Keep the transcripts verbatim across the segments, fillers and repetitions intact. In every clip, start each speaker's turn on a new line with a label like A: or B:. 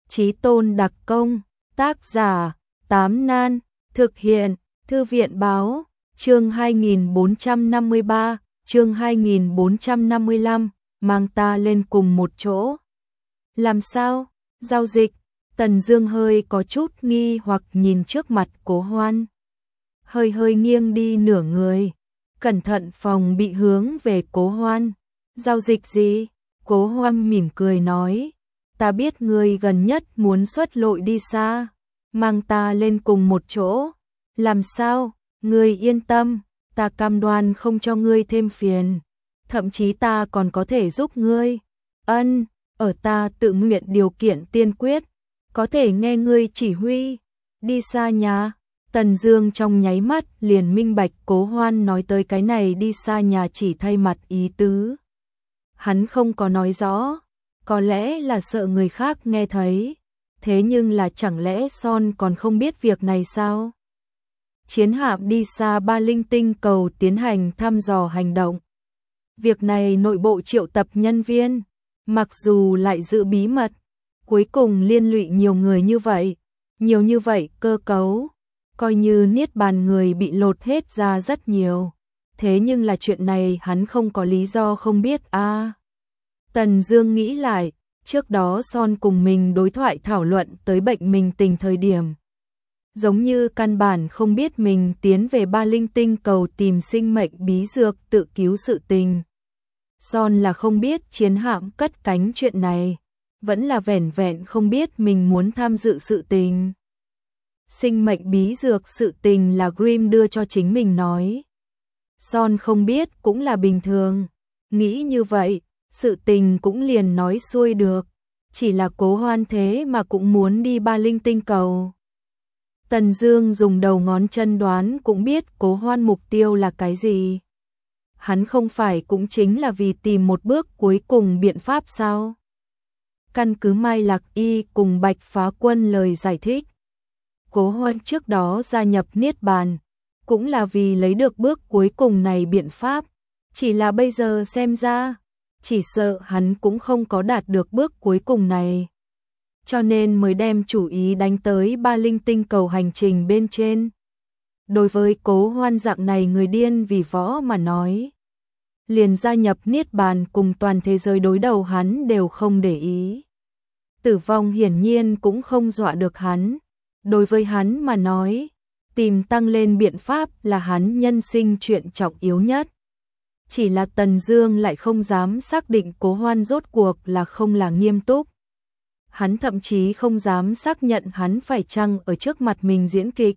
A: Chí tôn đặc công, tác giả, Tám Nan, thực hiện, Thư viện báo, chương hai nghìn bốn trăm năm mươi ba, chương hai nghìn bốn trăm năm mươi lăm, mang ta lên cùng một chỗ. Làm sao? Giao dịch? Tần Dương hơi có chút nghi hoặc nhìn trước mặt Cố Hoan. Hơi hơi nghiêng đi nửa người, cẩn thận phòng bị hướng về Cố Hoan. Giao dịch gì? Cố Hoan mỉm cười nói, ta biết ngươi gần nhất muốn xuất lội đi xa, mang ta lên cùng một chỗ. Làm sao? Ngươi yên tâm, ta cam đoan không cho ngươi thêm phiền, thậm chí ta còn có thể giúp ngươi. Ân, ở ta tự nguyện điều kiện tiên quyết, có thể nghe ngươi chỉ huy. Đi xa nhà? Tần Dương trong nháy mắt liền minh bạch Cố Hoan nói tới cái này đi xa nhà chỉ thay mặt ý tứ. Hắn không có nói rõ, có lẽ là sợ người khác nghe thấy, thế nhưng là chẳng lẽ Son còn không biết việc này sao? Chiến hạm đi xa Ba Linh Tinh cầu tiến hành thăm dò hành động. Việc này nội bộ triệu tập nhân viên, mặc dù lại giữ bí mật, cuối cùng liên lụy nhiều người như vậy, nhiều như vậy cơ cấu, coi như niết bàn người bị lột hết ra rất nhiều. Thế nhưng là chuyện này hắn không có lý do không biết a. À, Tần Dương nghĩ lại, trước đó Son cùng mình đối thoại thảo luận tới bệnh mình tình thời điểm, giống như căn bản không biết mình tiến về Ba Linh Tinh cầu tìm sinh mệnh bí dược tự cứu sự tình. Son là không biết chiến hạm cất cánh chuyện này, vẫn là vẻn vẹn không biết mình muốn tham dự sự tình. Sinh mệnh bí dược sự tình là Grimm đưa cho chính mình nói. Son không biết cũng là bình thường, nghĩ như vậy, sự tình cũng liền nói xuôi được, chỉ là Cố Hoan thế mà cũng muốn đi Ba Linh Tinh cầu. Tần Dương dùng đầu ngón chân đoán cũng biết Cố Hoan mục tiêu là cái gì. Hắn không phải cũng chính là vì tìm một bước cuối cùng biện pháp sao? Căn cứ Mai Lạc Y cùng Bạch Phá Quân lời giải thích, Cố Hoan trước đó gia nhập Niết Bàn, cũng là vì lấy được bước cuối cùng này biện pháp, chỉ là bây giờ xem ra, chỉ sợ hắn cũng không có đạt được bước cuối cùng này, cho nên mới đem chủ ý đánh tới Ba Linh Tinh cầu hành trình bên trên. Đối với Cố Hoan dạng này người điên vì võ mà nói, liền gia nhập Niết Bàn cùng toàn thế giới đối đầu hắn đều không để ý. Tử vong hiển nhiên cũng không dọa được hắn. Đối với hắn mà nói, tìm tăng lên biện pháp là hắn nhân sinh chuyện trọng yếu nhất. Chỉ là Tần Dương lại không dám xác định Cố Hoan rốt cuộc là không là nghiêm túc. Hắn thậm chí không dám xác nhận hắn phải chăng ở trước mặt mình diễn kịch.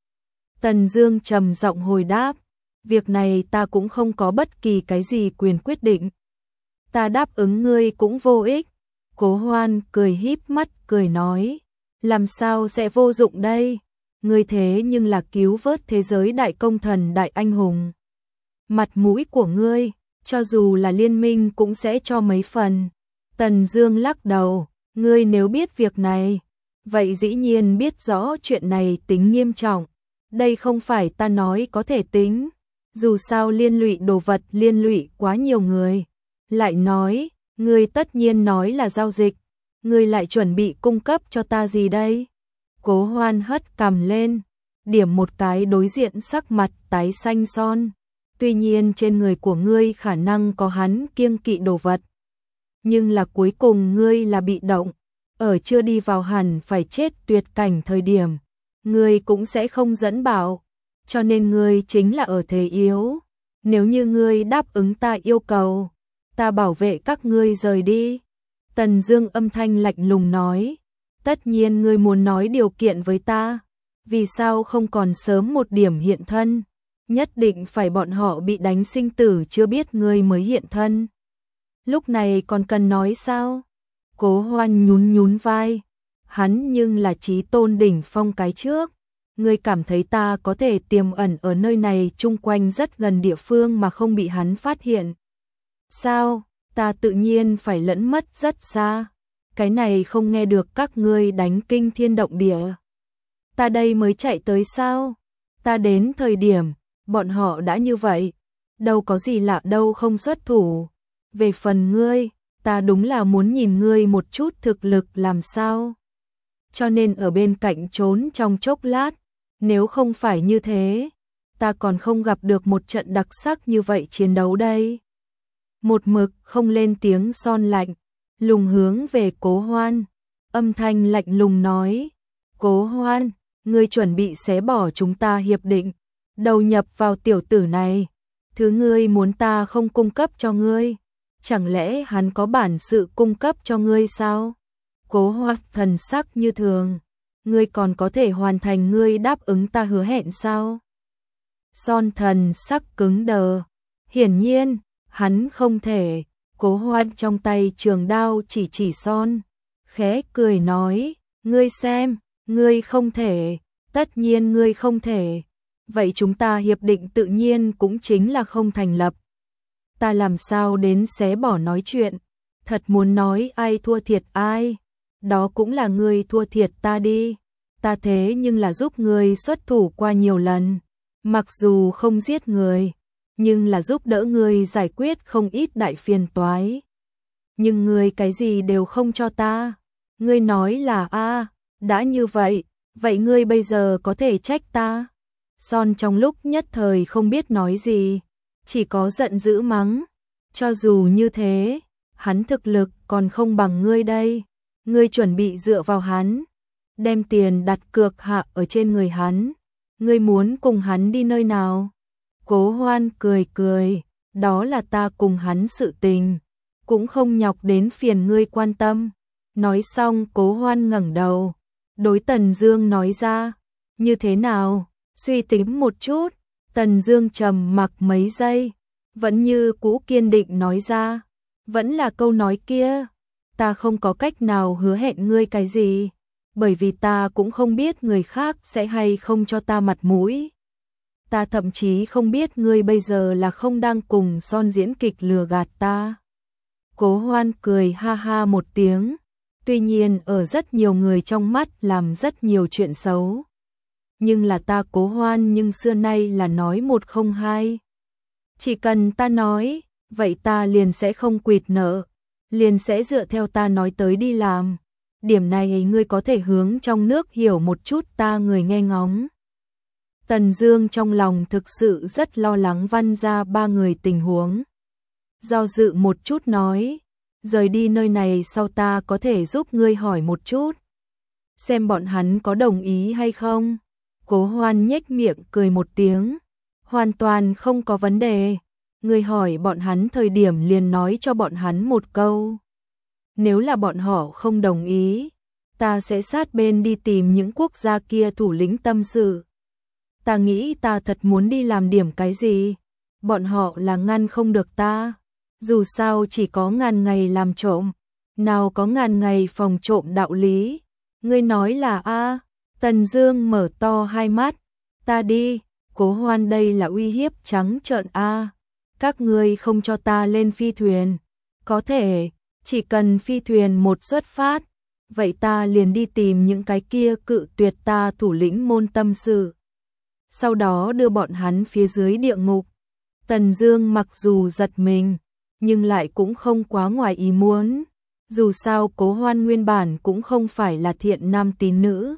A: Tần Dương trầm giọng hồi đáp, việc này ta cũng không có bất kỳ cái gì quyền quyết định. Ta đáp ứng ngươi cũng vô ích. Cố Hoan cười híp mắt cười nói, làm sao sẽ vô dụng đây? Ngươi thế nhưng là cứu vớt thế giới đại công thần đại anh hùng. Mặt mũi của ngươi, cho dù là liên minh cũng sẽ cho mấy phần. Tần Dương lắc đầu, ngươi nếu biết việc này, vậy dĩ nhiên biết rõ chuyện này tính nghiêm trọng. Đây không phải ta nói có thể tính, dù sao liên lụy đồ vật liên lụy quá nhiều người. Lại nói, ngươi tất nhiên nói là giao dịch, ngươi lại chuẩn bị cung cấp cho ta gì đây? Cố Hoan hất cằm lên, điểm một cái đối diện sắc mặt tái xanh Son. Tuy nhiên trên người của ngươi khả năng có hắn kiêng kỵ đồ vật, nhưng là cuối cùng ngươi là bị động, ở chưa đi vào hẳn phải chết tuyệt cảnh thời điểm, ngươi cũng sẽ không dẫn bảo, cho nên ngươi chính là ở thế yếu. Nếu như ngươi đáp ứng ta yêu cầu, ta bảo vệ các ngươi rời đi. Tần Dương âm thanh lạnh lùng nói, tất nhiên ngươi muốn nói điều kiện với ta, vì sao không còn sớm một điểm hiện thân? Nhất định phải bọn họ bị đánh sinh tử chưa biết ngươi mới hiện thân. Lúc này còn cần nói sao? Cố Hoan nhún nhún vai, hắn nhưng là chí tôn đỉnh phong cái trước. Ngươi cảm thấy ta có thể tiềm ẩn ở nơi này chung quanh rất gần địa phương mà không bị hắn phát hiện? Sao? Ta tự nhiên phải lẫn mất rất xa. Cái này không nghe được các ngươi đánh kinh thiên động địa. Ta đây mới chạy tới sao? Ta đến thời điểm, bọn họ đã như vậy. Đâu có gì lạ đâu không xuất thủ. Về phần ngươi, ta đúng là muốn nhìn ngươi một chút thực lực làm sao. cho nên ở bên cạnh trốn trong chốc lát, nếu không phải như thế, ta còn không gặp được một trận đặc sắc như vậy chiến đấu đây. Một mực không lên tiếng Son lạnh, lùng hướng về Cố Hoan, âm thanh lạnh lùng nói, Cố Hoan, ngươi chuẩn bị xé bỏ chúng ta hiệp định, đầu nhập vào tiểu tử này, thứ ngươi muốn ta không cung cấp cho ngươi, chẳng lẽ hắn có bản sự cung cấp cho ngươi sao? Cố Hoan thần sắc như thường, ngươi còn có thể hoàn thành ngươi đáp ứng ta hứa hẹn sao? Son thần sắc cứng đờ, hiển nhiên, hắn không thể. Cố Hoan trong tay trường đao chỉ chỉ Son, khẽ cười nói, ngươi xem, ngươi không thể, tất nhiên ngươi không thể, vậy chúng ta hiệp định tự nhiên cũng chính là không thành lập. Ta làm sao đến xé bỏ nói chuyện, thật muốn nói ai thua thiệt ai, đó cũng là ngươi thua thiệt ta đi, ta thế nhưng là giúp ngươi xuất thủ qua nhiều lần, mặc dù không giết người, nhưng là giúp đỡ ngươi giải quyết không ít đại phiền toái. Nhưng ngươi cái gì đều không cho ta, ngươi nói là a, đã như vậy, vậy ngươi bây giờ có thể trách ta? Son trong lúc nhất thời không biết nói gì, chỉ có giận dữ mắng, cho dù như thế, hắn thực lực còn không bằng ngươi đây, ngươi chuẩn bị dựa vào hắn, đem tiền đặt cược hạ ở trên người hắn, ngươi muốn cùng hắn đi nơi nào? Cố Hoan cười cười, đó là ta cùng hắn sự tình, cũng không nhọc đến phiền ngươi quan tâm. Nói xong Cố Hoan ngẩng đầu, đối Tần Dương nói ra, như thế nào, suy tính một chút. Tần Dương trầm mặc mấy giây, vẫn như cũ kiên định nói ra, vẫn là câu nói kia, ta không có cách nào hứa hẹn ngươi cái gì, bởi vì ta cũng không biết người khác sẽ hay không cho ta mặt mũi. Ta thậm chí không biết ngươi bây giờ là không đang cùng Son diễn kịch lừa gạt ta. Cố Hoan cười ha ha một tiếng, tuy nhiên ở rất nhiều người trong mắt làm rất nhiều chuyện xấu. Nhưng là ta Cố Hoan nhưng xưa nay là nói một không hai. Chỉ cần ta nói, vậy ta liền sẽ không quỵt nợ, liền sẽ dựa theo ta nói tới đi làm. Điểm này ngươi có thể hướng trong nước hiểu một chút ta người nghe ngóng. Tần Dương trong lòng thực sự rất lo lắng Văn gia ba người tình huống. Do dự một chút nói, rời đi nơi này sau ta có thể giúp ngươi hỏi một chút, xem bọn hắn có đồng ý hay không. Cố Hoan nhếch miệng cười một tiếng, hoàn toàn không có vấn đề, ngươi hỏi bọn hắn thời điểm liền nói cho bọn hắn một câu. Nếu là bọn họ không đồng ý, ta sẽ sát bên đi tìm những quốc gia kia thủ lĩnh tâm sự. Ta nghĩ ta thật muốn đi làm điểm cái gì, bọn họ là ngăn không được ta. Dù sao chỉ có ngàn ngày làm trộm, nào có ngàn ngày phòng trộm đạo lý. Ngươi nói là a? Tần Dương mở to hai mắt, ta đi. Cố Hoan đây là uy hiếp trắng trợn a. Các ngươi không cho ta lên phi thuyền, có thể, chỉ cần phi thuyền một xuất phát, vậy ta liền đi tìm những cái kia cự tuyệt ta thủ lĩnh môn tâm sự, sau đó đưa bọn hắn phía dưới địa ngục. Tần Dương mặc dù giật mình, nhưng lại cũng không quá ngoài ý muốn. Dù sao Cố Hoan nguyên bản cũng không phải là thiện nam tín nữ.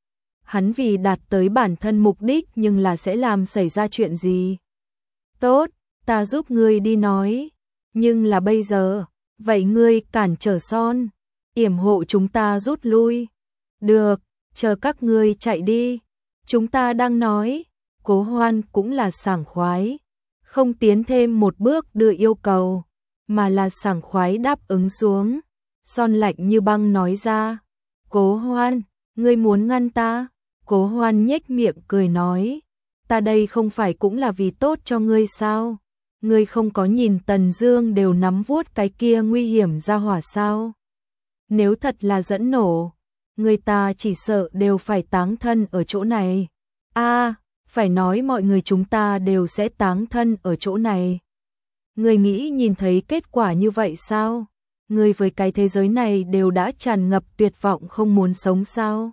A: Hắn vì đạt tới bản thân mục đích nhưng là sẽ làm xảy ra chuyện gì. Tốt, ta giúp ngươi đi nói. Nhưng là bây giờ, vậy ngươi cản trở Son, yểm hộ chúng ta rút lui. Được, chờ các ngươi chạy đi. Chúng ta đang nói. Cố Hoan cũng là sảng khoái, không tiến thêm một bước đưa yêu cầu, mà là sảng khoái đáp ứng xuống. Son lạnh như băng nói ra, Cố Hoan, ngươi muốn ngăn ta? Cố Hoan nhếch miệng cười nói, ta đây không phải cũng là vì tốt cho ngươi sao? Ngươi không có nhìn Tần Dương đều nắm vuốt cái kia nguy hiểm ra hỏa sao? Nếu thật là dẫn nổ, người ta chỉ sợ đều phải táng thân ở chỗ này. A, à, phải nói mọi người chúng ta đều sẽ táng thân ở chỗ này. Ngươi nghĩ nhìn thấy kết quả như vậy sao? Ngươi với cái thế giới này đều đã tràn ngập tuyệt vọng không muốn sống sao?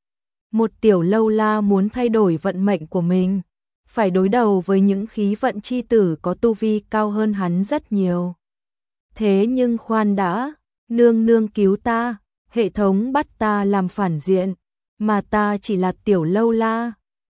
A: Một tiểu lâu la muốn thay đổi vận mệnh của mình, phải đối đầu với những khí vận chi tử có tu vi cao hơn hắn rất nhiều. Thế nhưng khoan đã, nương nương cứu ta. hệ thống bắt ta làm phản diện, mà ta chỉ là tiểu lâu la.